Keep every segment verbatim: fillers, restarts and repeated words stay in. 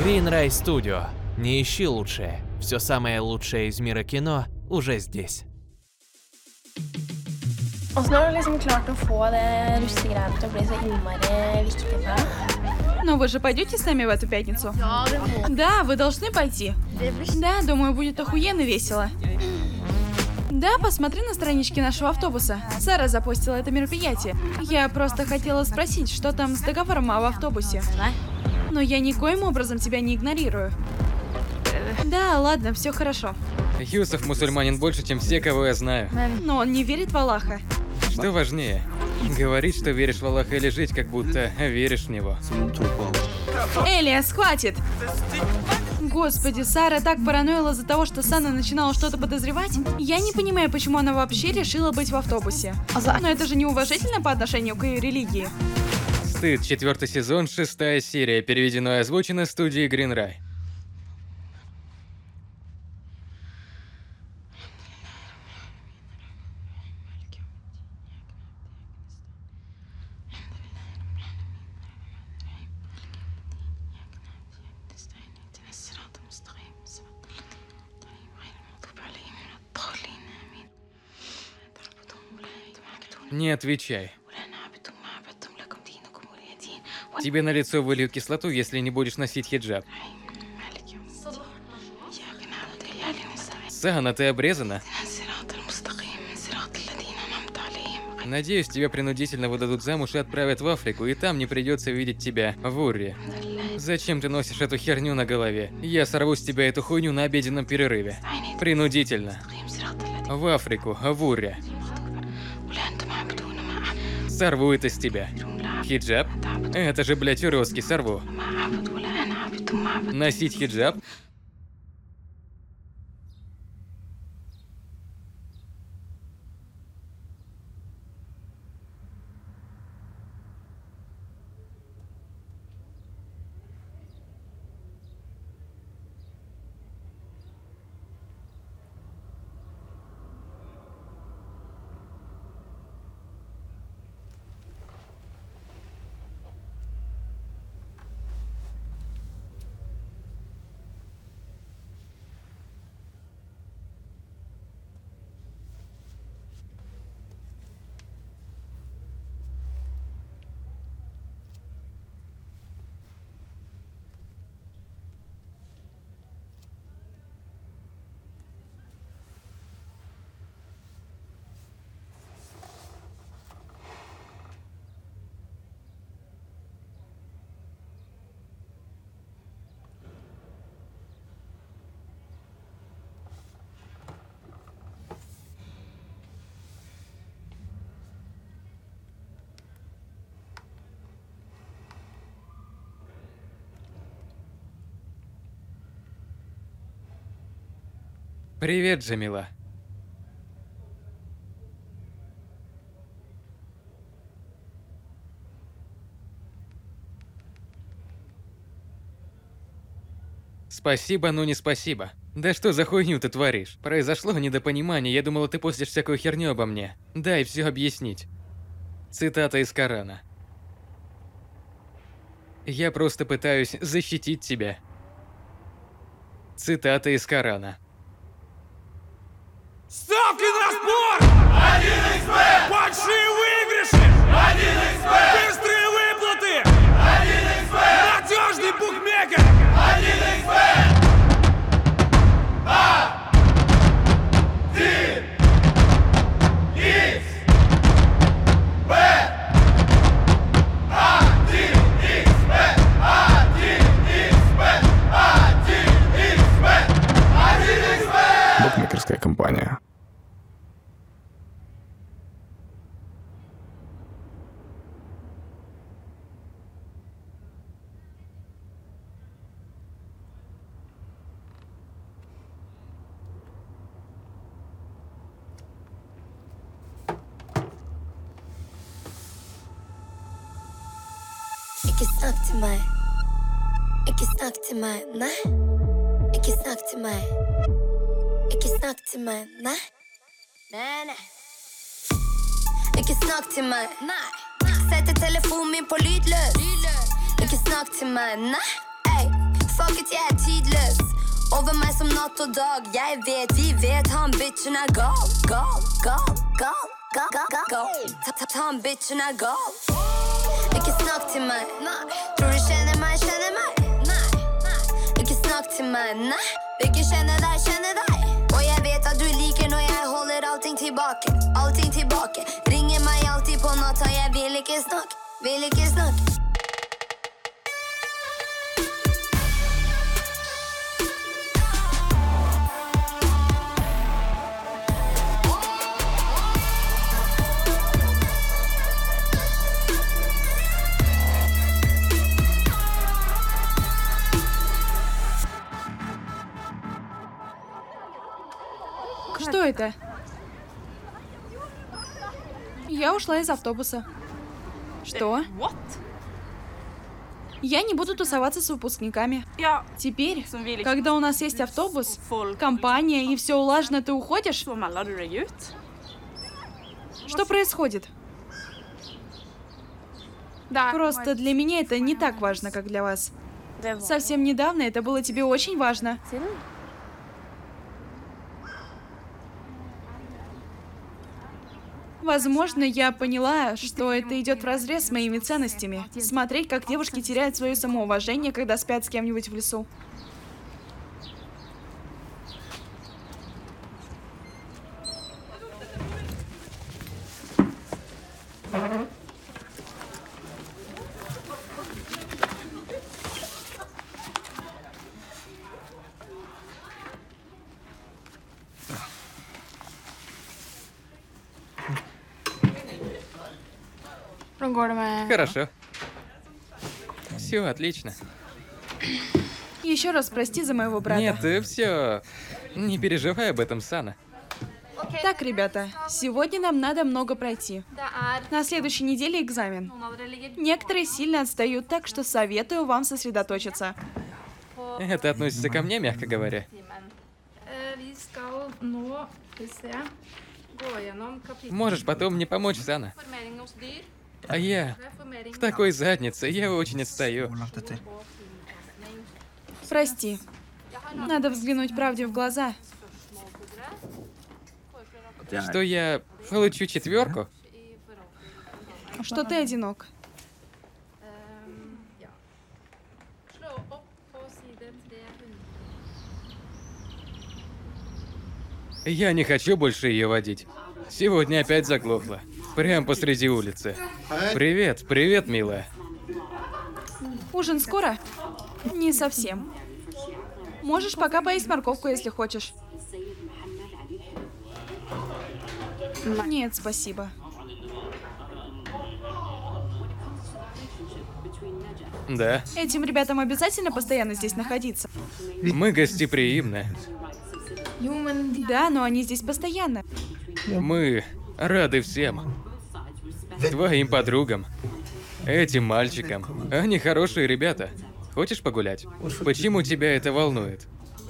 Greenray Studio. Не ищи lучшее. Все самое lучшее из мира кино уже здесь. Og så har du liksom klart å få det russegreiene til å bli så innmari viktig for deg. Но вы же пойдете с нами в эту пятницу? Да, вы должны пойти. Да, думаю, будет охуенно весело. Да, посмотри на страничке нашего автобуса. Сара запостила это мероприятие. Я просто хотела спросить, что там с договором об автобусе. Но я никоим образом тебя не игнорирую. Да, ладно, все хорошо. Юсуф мусульманин больше, чем все, кого я знаю. Но он не верит в Аллаха. Что важнее? Говорить, что веришь в Аллаха, или жить, как будто веришь в него. Элиас, хватит! Господи, Сара так параноила из-за того, что Сана начинала что-то подозревать. Я не понимаю, почему она вообще решила быть в автобусе. Но это же неуважительно по отношению к ее религии. Стыд, четвертый сезон, шестая серия, переведено и озвучено студией Greenray. Не отвечай. Тебе на лицо выльют кислоту, если не будешь носить хиджаб. Сана, ты обрезана? Надеюсь, тебя принудительно выдадут замуж и отправят в Африку, и там не придется видеть тебя в Урре. Зачем ты носишь эту херню на голове? Я сорву с тебя эту хуйню на обеденном перерыве. Принудительно. В Африку, в Урре. Сорву это с тебя. Хиджаб? Это же, блядь, уродский, сорву. Носить хиджаб? Привет, Джамила. Спасибо, но не спасибо. Да что за хуйню ты творишь? Произошло недопонимание, я думала, ты постишь всякую херню обо мне. Дай все объяснить. Цитата из Корана. Я просто пытаюсь защитить тебя. Цитата из Корана. Ставки на спорт! один икс бет! Большие выигрыши! один икс бет! Быстрые выплаты! один икс бет! Надежный букмекер! один икс бет! один икс бет! один икс бет! один икс бет! один икс бет! один икс бет! Букмекерская компания. Ikke snakk til meg. Ikke snakk til meg, nei. Ikke snakk til meg. Ikke snakk til meg, nei. Nei, nei. Ikke snakk til meg, nei. Sette telefonen min på lydløs. Ikke snakk til meg, nei. Ey, fucket, jeg er tidløs. Over meg som natt og dag. Jeg vet, vi vet han bitchen er gal. Gal, gal, gal, gal, gal, gal, gal. Ta, ta, ta, han bitchen er gal. Ikke snakk til meg, nei. Tror du kjenner meg, kjenner meg? Nei, nei. Ikke snakk til meg, nei. Vil ikke kjenne deg, kjenne deg. Og jeg vet at du liker når jeg holder allting tilbake. Allting tilbake. Ringer meg alltid på natta. Jeg vil ikke snakke, vil ikke snakke. Что это? Я ушла из автобуса. Что? Я не буду тусоваться с выпускниками. Теперь, когда у нас есть автобус, компания и все улажено, ты уходишь? Что происходит? Просто для меня это не так важно, как для вас. Совсем недавно это было тебе очень важно. Возможно, я поняла, что это идет вразрез с моими ценностями. Смотреть, как девушки теряют свое самоуважение, когда спят с кем-нибудь в лесу. Хорошо. Все отлично. Еще раз прости за моего брата. Нет, ты все. Не переживай об этом, Сана. Так, ребята, сегодня нам надо много пройти. На следующей неделе экзамен. Некоторые сильно отстают, так что советую вам сосредоточиться. Это относится ко мне, мягко говоря. Можешь потом мне помочь, Сана? А я в такой заднице, я очень отстаю. Прости. Надо взглянуть правде в глаза. Что я получу четверку? Что ты одинок. Я не хочу больше ее водить. Сегодня опять заглохла. Прям посреди улицы. Привет, привет, милая. Ужин скоро? Не совсем. Можешь пока поесть морковку, если хочешь. Нет, спасибо. Да, Этим ребятам обязательно постоянно здесь находиться? мы гостеприимны. Да, но они здесь постоянно. Мы рады всем. Твоим подругам. Этим мальчикам. Они хорошие ребята. Хочешь погулять? Почему тебя это волнует?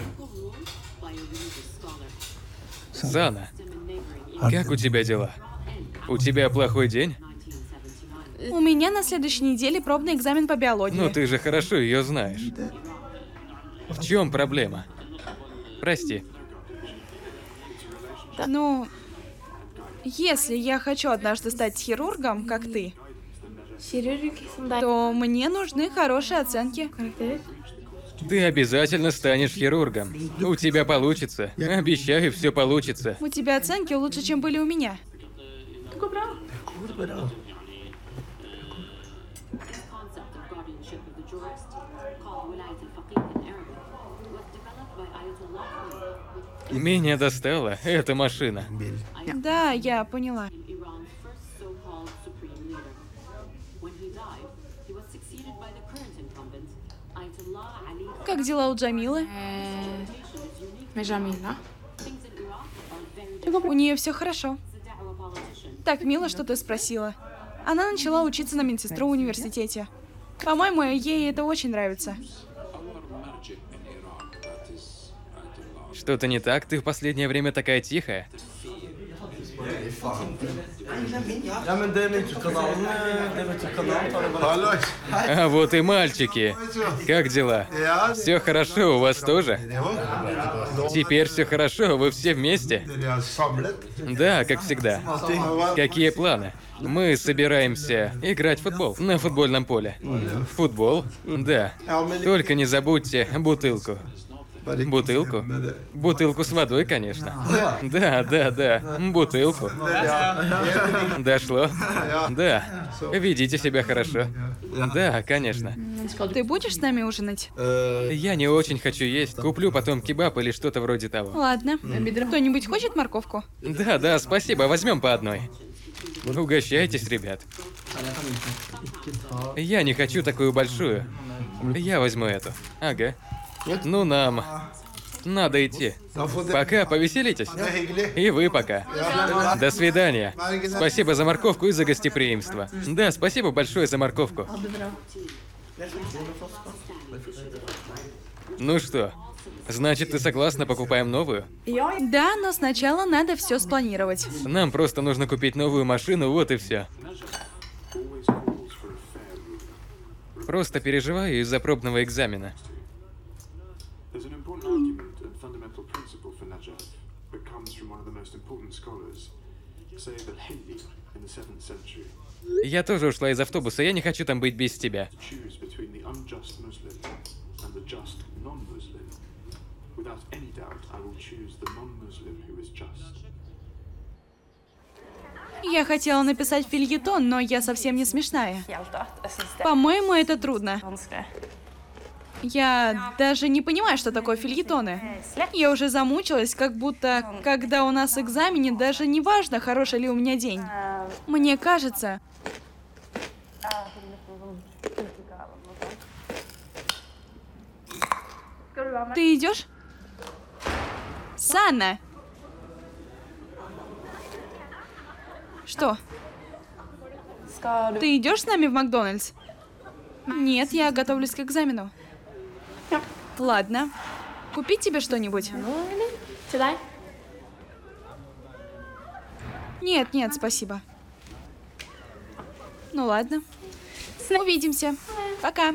Сана, как у тебя дела? У тебя плохой день? У меня на следующей неделе пробный экзамен по биологии. Ну ты же хорошо ее знаешь. В чем проблема? Прости. Ну, если я хочу однажды стать хирургом, как ты, то мне нужны хорошие оценки. Ты обязательно станешь хирургом. У тебя получится. Обещаю, все получится. У тебя оценки лучше, чем были у меня. Меня достала эта машина. Да, я поняла. Как дела у Джамилы? У нее все хорошо. Так мило, что ты спросила. Она начала учиться на медсестру в университете. По-моему, ей это очень нравится. Что-то не так? Ты в последнее время такая тихая. Ja, men det är Mycket-kanalen. Det är Mycket-kanalen. tar det bara- Hallå! А вот и мальчики. Как дела? Ja, Все хорошо, у вас тоже? jo. Теперь все хорошо, вы все вместе? Dere er samlet. Да, как всегда. Какие планы? Мы собираемся играть в футбол на футбольном поле. Футбол? Да. Только не забудьте бутылку. Бутылку? Бутылку с водой, конечно. Да, да, да. Бутылку. Дошло? Да. Ведите себя хорошо. Да, конечно. Ты будешь с нами ужинать? Я не очень хочу есть. Куплю потом кебаб или что-то вроде того. Ладно. Кто-нибудь хочет морковку? Да, да, спасибо, возьмем по одной. Угощайтесь, ребят. Я не хочу такую большую. Я возьму эту. Ага. Ну нам надо идти. Пока, повеселитесь. Det er hyggelig. И вы пока. До свидания. Спасибо за морковку и за гостеприимство. Да, спасибо большое за морковку. Ну что, значит, ты согласна, покупаем новую? Да, но сначала надо все спланировать. Нам просто нужно купить новую машину, вот и все. Просто переживаю из-за пробного экзамена. There's an important argument and fundamental principle for Najaf that comes from one of the most important scholars, Sayyid al-Hindi in the seventh century. Я тоже ушла из автобуса, я не хочу там быть без тебя. Choose between the unjust Muslim and the just non-Muslim. Without any doubt, I will choose the non-Muslim who is just. Я хотела написать фельетон, но я совсем не смешная. Helt dødt. Jeg synes det По-моему, это трудно. er vanskelig. Я даже не понимаю, что такое фельетоны. Я уже замучилась, как будто, когда у нас экзамене, даже не важно, хороший ли у меня день. Мне кажется... Ты идешь? Санна! Что? Skal du Ты идешь с нами в Макдональдс? Нет, я готовлюсь к экзамену. Ладно. Купить тебе что-нибудь? noe, eller? Til deg? Нет, нет, спасибо. Ну ладно. Увидимся. Пока.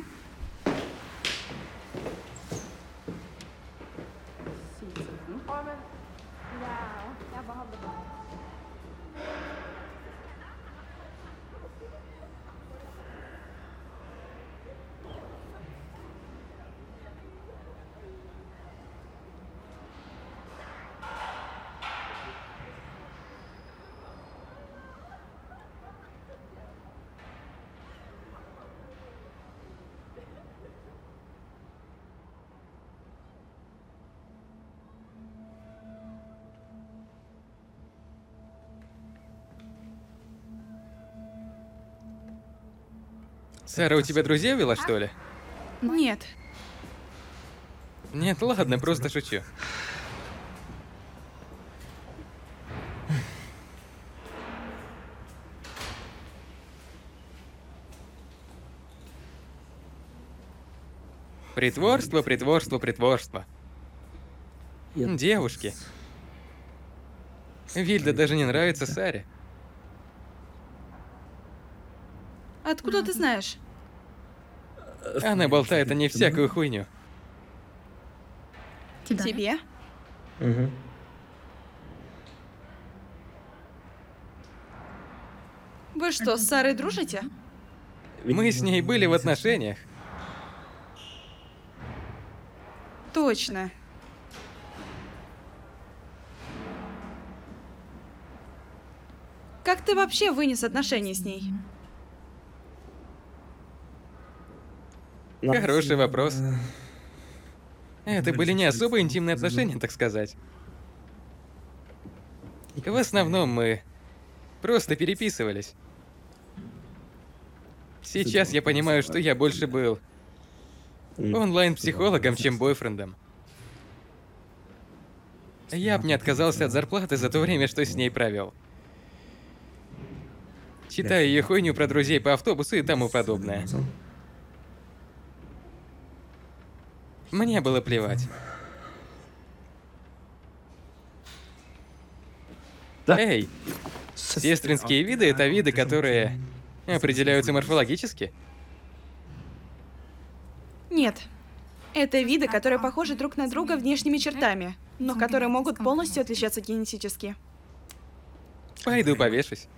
Сара, у тебя друзья вела, что ли? Нет. Нет, ладно, просто шучу. Притворство, притворство, притворство. Девушки. Вильда даже не нравится Саре. Откуда ты знаешь? Она болтает о ней всякую хуйню. Тебе? Вы что, с Сарой дружите? Мы с ней были в отношениях. Точно. Как ты вообще вынес отношения с ней? Хороший вопрос. Это были не особо интимные отношения, так сказать. В основном мы просто переписывались. Сейчас я понимаю, что я больше был онлайн-психологом, чем бойфрендом. Я бы не отказался от зарплаты за то время, что с ней провел. Читая ее хуйню про друзей по автобусу и тому подобное. Мне было плевать. Эй, Сестринские виды — это виды, которые определяются морфологически? Нет. Это виды, которые похожи друг на друга внешними чертами, но которые могут полностью отличаться генетически. Пойду повешусь.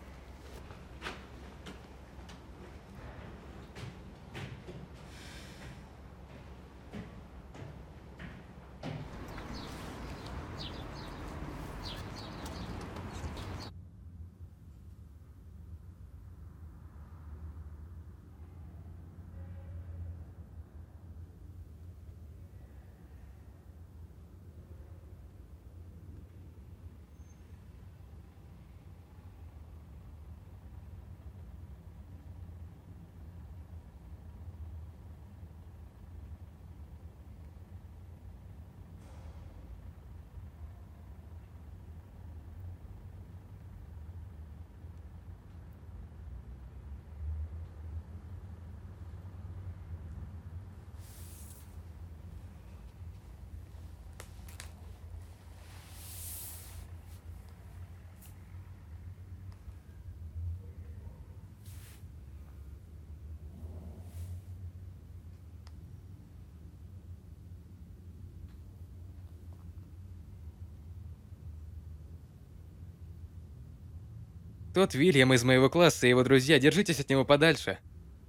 Тот Вильям из моего класса и его друзья, держитесь от него подальше.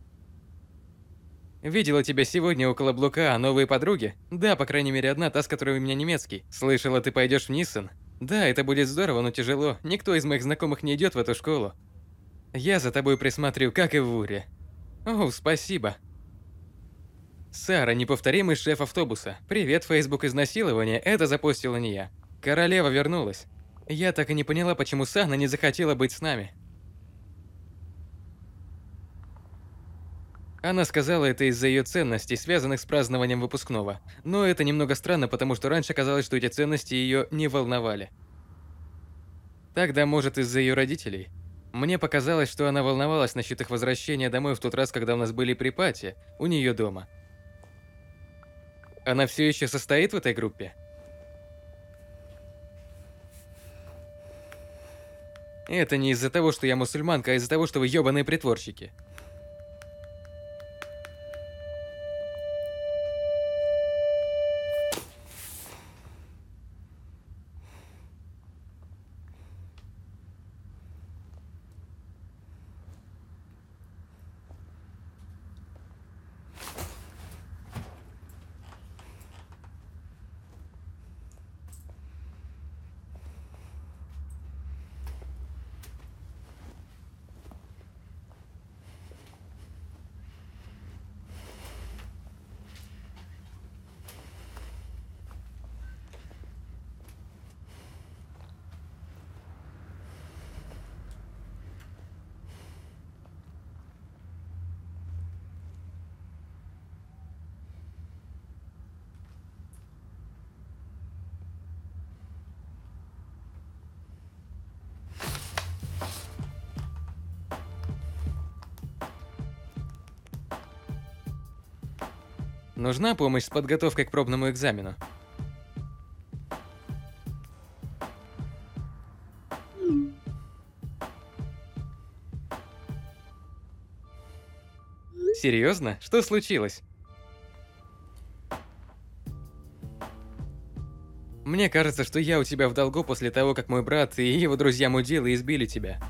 Видела тебя сегодня около Блука, а новые подруги? Да, по крайней мере одна, та, с которой у меня немецкий. Слышала, ты пойдешь в Ниссен? Да, это будет здорово, но тяжело. Никто из моих знакомых не идет в эту школу. Я за тобой присмотрю, как и в Уре. О, спасибо. Сара, неповторимый шеф автобуса. Привет, Facebook изнасилования, это запостила не я. Королева вернулась. Я так и не поняла, почему Сана не захотела быть с нами. Она сказала это из-за ее ценностей, связанных с празднованием выпускного. Но это немного странно, потому что раньше казалось, что эти ценности ее не волновали. Тогда, может, из-за ее родителей? Мне показалось, что она волновалась насчет их возвращения домой в тот раз, когда у нас были припати у нее дома. Она все еще состоит в этой группе? Это не из-за того, что я мусульманка, а из-за того, что вы ёбаные притворщики. Нужна помощь с подготовкой к пробному экзамену? Серьезно? Что случилось? Мне кажется, что я у тебя в долгу после того, как мой брат и его друзья-мудилы избили тебя.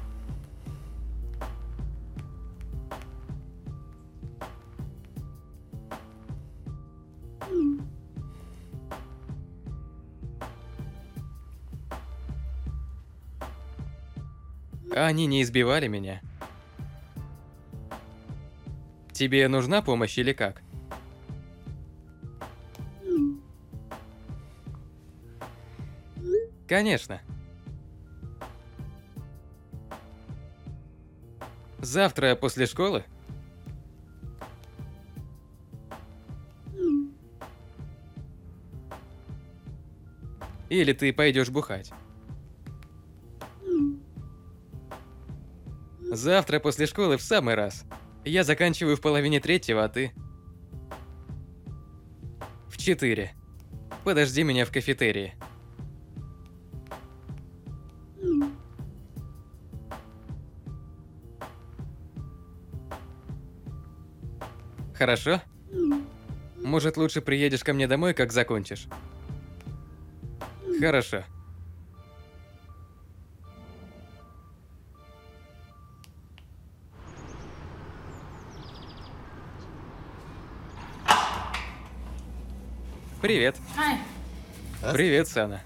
Они не избивали меня. Тебе нужна помощь или как? Конечно. Завтра после школы? Или ты пойдешь бухать? Завтра после школы в самый раз. Я заканчиваю в половине третьего, а ты? В четыре. Подожди меня в кафетерии. Хорошо? Может, лучше приедешь ко мне домой, как закончишь? Хорошо. Привет. Привет, Сана.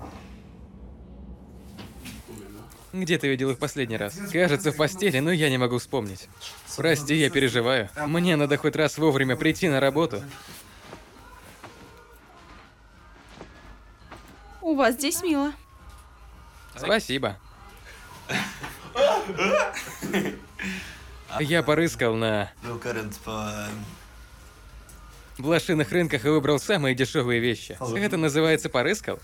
Где ты видел их последний раз? Кажется, в постели, но я не могу вспомнить. Прости, я переживаю. Мне надо хоть раз вовремя прийти на работу. У вас здесь мило. Спасибо. Я порыскал на Brukar inte på... eh, блошиных рынках и выбрал самые дешевые вещи. Это называется порыскал?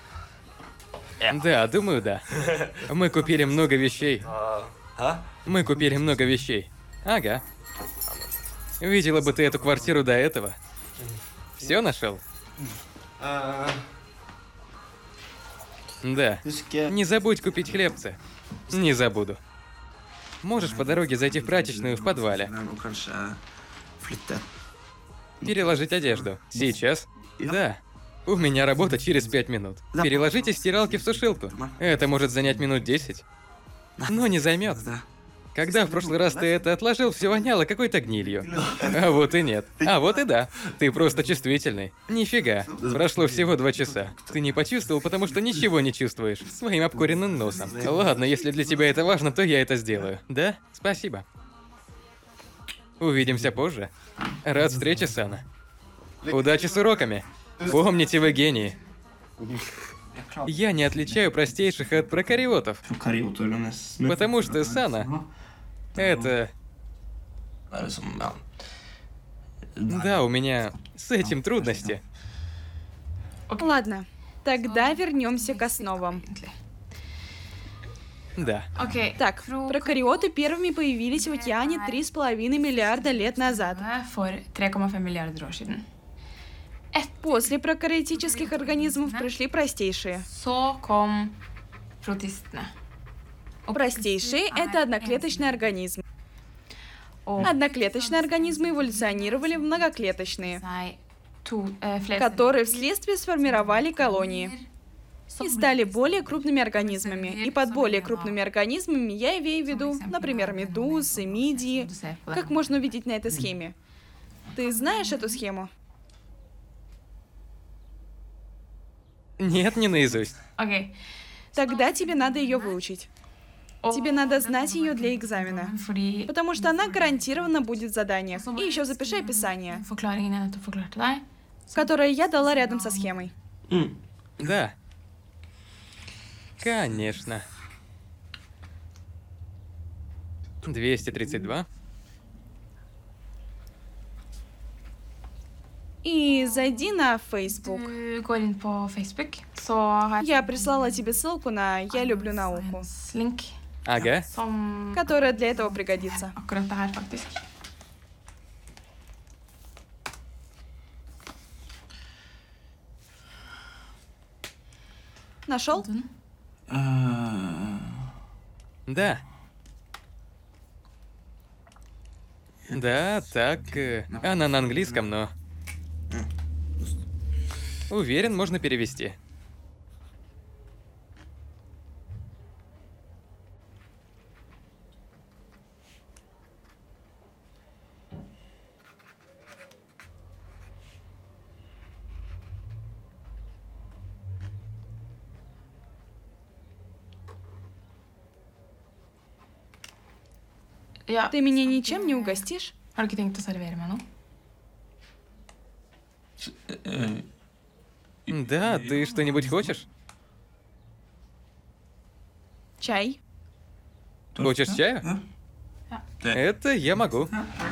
Да, думаю, да. Мы купили много вещей. Ha? Мы купили много вещей. Ага. Видела бы ты эту квартиру до этого. Все нашел? Eh, Да. husk eh, Не забудь купить хлебцы. Не забуду. Можешь по дороге зайти в прачечную в подвале. och kanske flytta. Переложить одежду. Сейчас? Да. У меня работа через пять минут. Переложите стиралки в сушилку. Это может занять минут десять. Но не займет. Да. Когда в прошлый раз ты это отложил, все воняло какой-то гнилью. А вот и нет. А вот и да. Ты просто чувствительный. Нифига. Прошло всего два часа. Ты не почувствовал, потому что ничего не чувствуешь. Своим обкуренным носом. Ладно, если для тебя это важно, то я это сделаю. Да? Спасибо. Увидимся позже. Рад встрече, Сана. Удачи с уроками. Помните, вы гении. Я не отличаю простейших от прокариотов. Prokaryoter, de är små. Потому что Сана — это... Är det som, ja. Да, у меня с этим трудности. Ладно, тогда вернемся к основам. Да. Okej, Так, прокариоты первыми появились в океане три с половиной миллиарда лет назад. for tre komma fem miljarder år siden. После прокариотических организмов пришли простейшие. Så kom protistene. Простейшие — это одноклеточные организмы. Og Одноклеточные организмы эволюционировали в многоклеточные, seg to, eh, flest- которые вследствие сформировали колонии и стали более крупными организмами. И под более крупными организмами я имею в виду, например, медузы, мидии, как можно увидеть на этой схеме. Ты знаешь эту схему? Нет, не наизусть. Okej. Тогда тебе надо ее выучить. Тебе надо знать ее для экзамена, Fordi потому что она гарантированно будет в заданиях. И еще запиши описание, forklaringen jeg nettopp forklarte deg. которое я дала рядом со схемой. Да. Конечно. двести тридцать два. И зайди на Facebook. Du går inn på Facebook, så har Я прислала тебе ссылку на «Я люблю науку», en link Ага. som которая для этого пригодится. akkurat det her, faktisk. Нашел? Eh, Да. Да, так. э, Она на английском, но... Уверен, можно перевести. Ja, Ты меня ничем не угостишь? har du ikke tenkt å servere meg noe? eh, Да, ты что-нибудь хочешь? Чай? Хочешь чаю? Это я могу.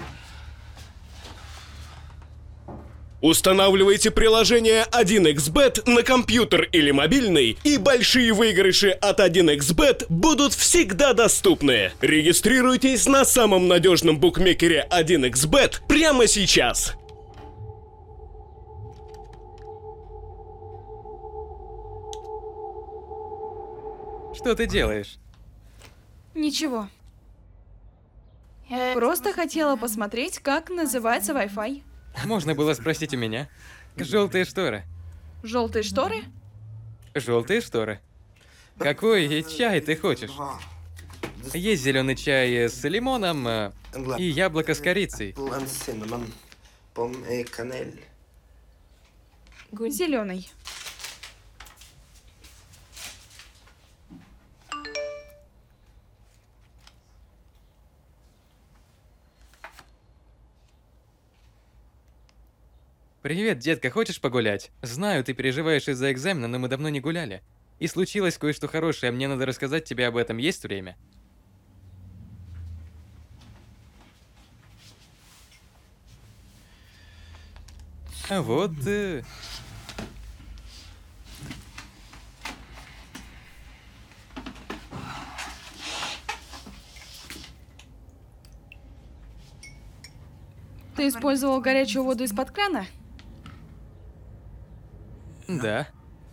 Устанавливайте приложение один икс бет на компьютер или мобильный, и большие выигрыши от один икс бет будут всегда доступны. Регистрируйтесь на самом надежном букмекере один икс бет прямо сейчас. Что ты делаешь? Ничего. Jeg Просто хотела посмотреть, как называется Wi-Fi. Можно было спросить у меня. Желтые шторы. Желтые шторы? Желтые шторы. Какой чай ты хочешь? Есть зеленый чай с лимоном э, и яблоко с корицей. Зеленый. Привет, детка, хочешь погулять? Знаю, ты переживаешь из-за экзамена, но мы давно не гуляли. И случилось кое-что хорошее, мне надо рассказать тебе об этом. Есть время? А вот... Э... Ты использовал горячую воду из-под крана? Да.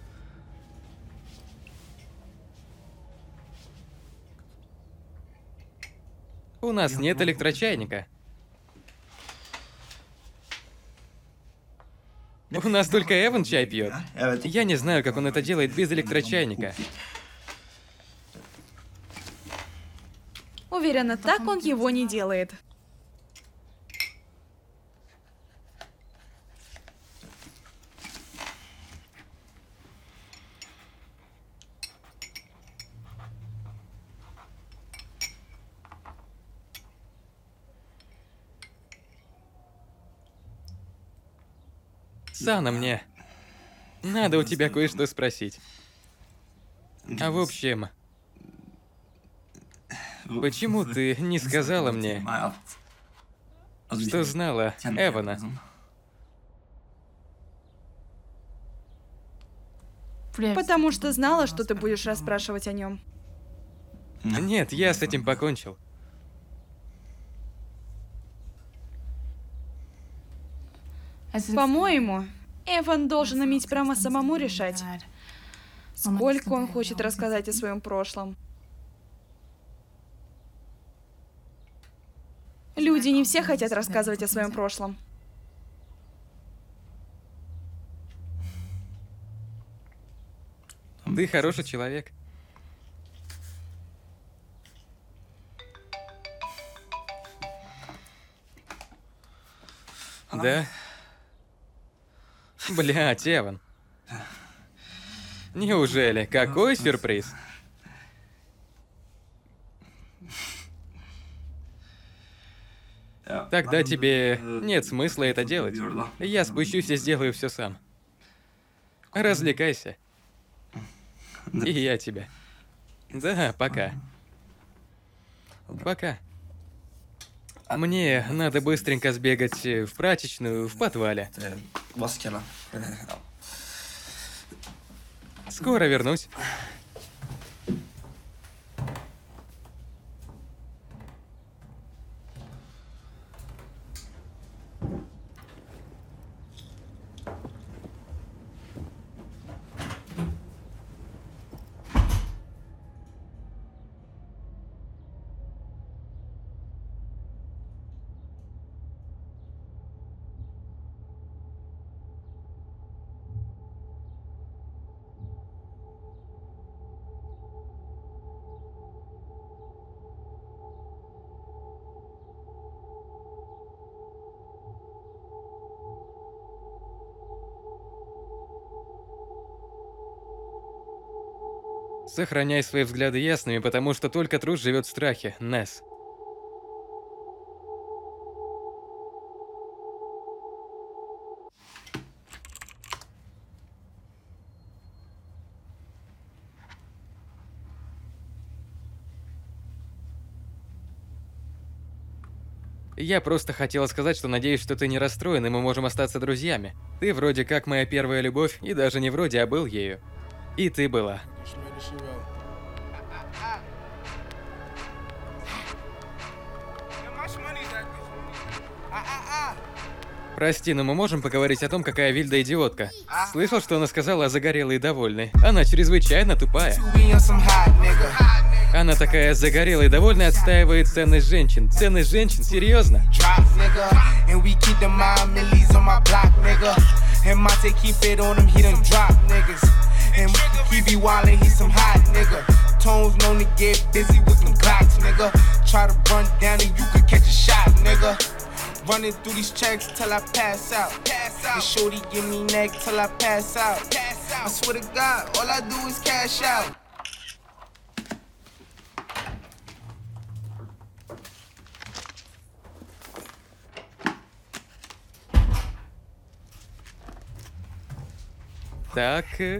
У нас нет электрочайника. У нас только Эван чай пьет. Я не знаю, как он это делает без электрочайника. Уверена, так он его не делает. Сана, мне надо у тебя кое-что спросить. А в общем, почему ты не сказала мне, что знала Эвана? Потому что знала, что ты будешь расспрашивать о нем. Нет, я с этим покончил. По-моему, Эван должен иметь право самому решать, сколько он хочет рассказать о своем прошлом. Люди не все хотят рассказывать о своем прошлом. Ты хороший человек. Да? Блядь, Эван. Неужели? Какой сюрприз? Тогда тебе нет смысла это делать. Я спущусь и сделаю все сам. Развлекайся. И я тебя. Да, пока. Пока. Мне надо быстренько сбегать в прачечную в подвале. Скоро вернусь. Сохраняй свои взгляды ясными, потому что только трус живет в страхе, Несс. Я просто хотела сказать, что надеюсь, что ты не расстроен, и мы можем остаться друзьями. Ты вроде как моя первая любовь, и даже не вроде, а был ею. И ты была. Прости, но мы можем поговорить о том, какая Вильда идиотка. Слышал, что она сказала о загорелой и довольной? Она чрезвычайно тупая. Она такая загорелая и довольно отстаивает ценность женщин. Ценность женщин? Серьезно? Tones known to get busy with them Glocks, nigga. Try to run down and you could catch a shot, nigga. Running through these checks till I pass out. Pass out. And shorty give me neck till I pass out. Pass out. I swear to God, all I do is cash out. Так. э,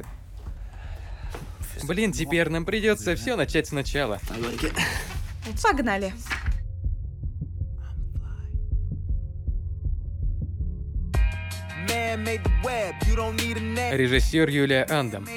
Блин, теперь нам придется все начать сначала. Погнали. Режиссер Юлия Андам.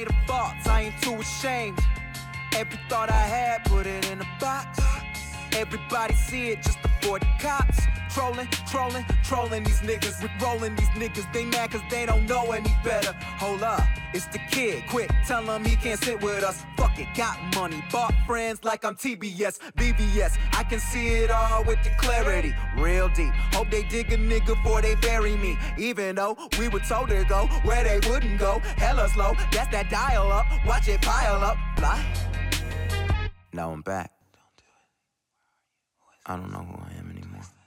Everybody see it just before the cops. Trolling, trolling, trolling these niggas. With rolling these niggas, they mad cause they don't know any better. Hold up, it's the kid. Quick, tell him he can't sit with us. Fuck it, got money, bought friends like I'm T B S, B B S. I can see it all with the clarity, real deep. Hope they dig a nigga before they bury me. Even though we were told to go where they wouldn't go. Hella slow, that's that dial up. Watch it pile up, fly. Now I'm back. I don't know who I am anymore.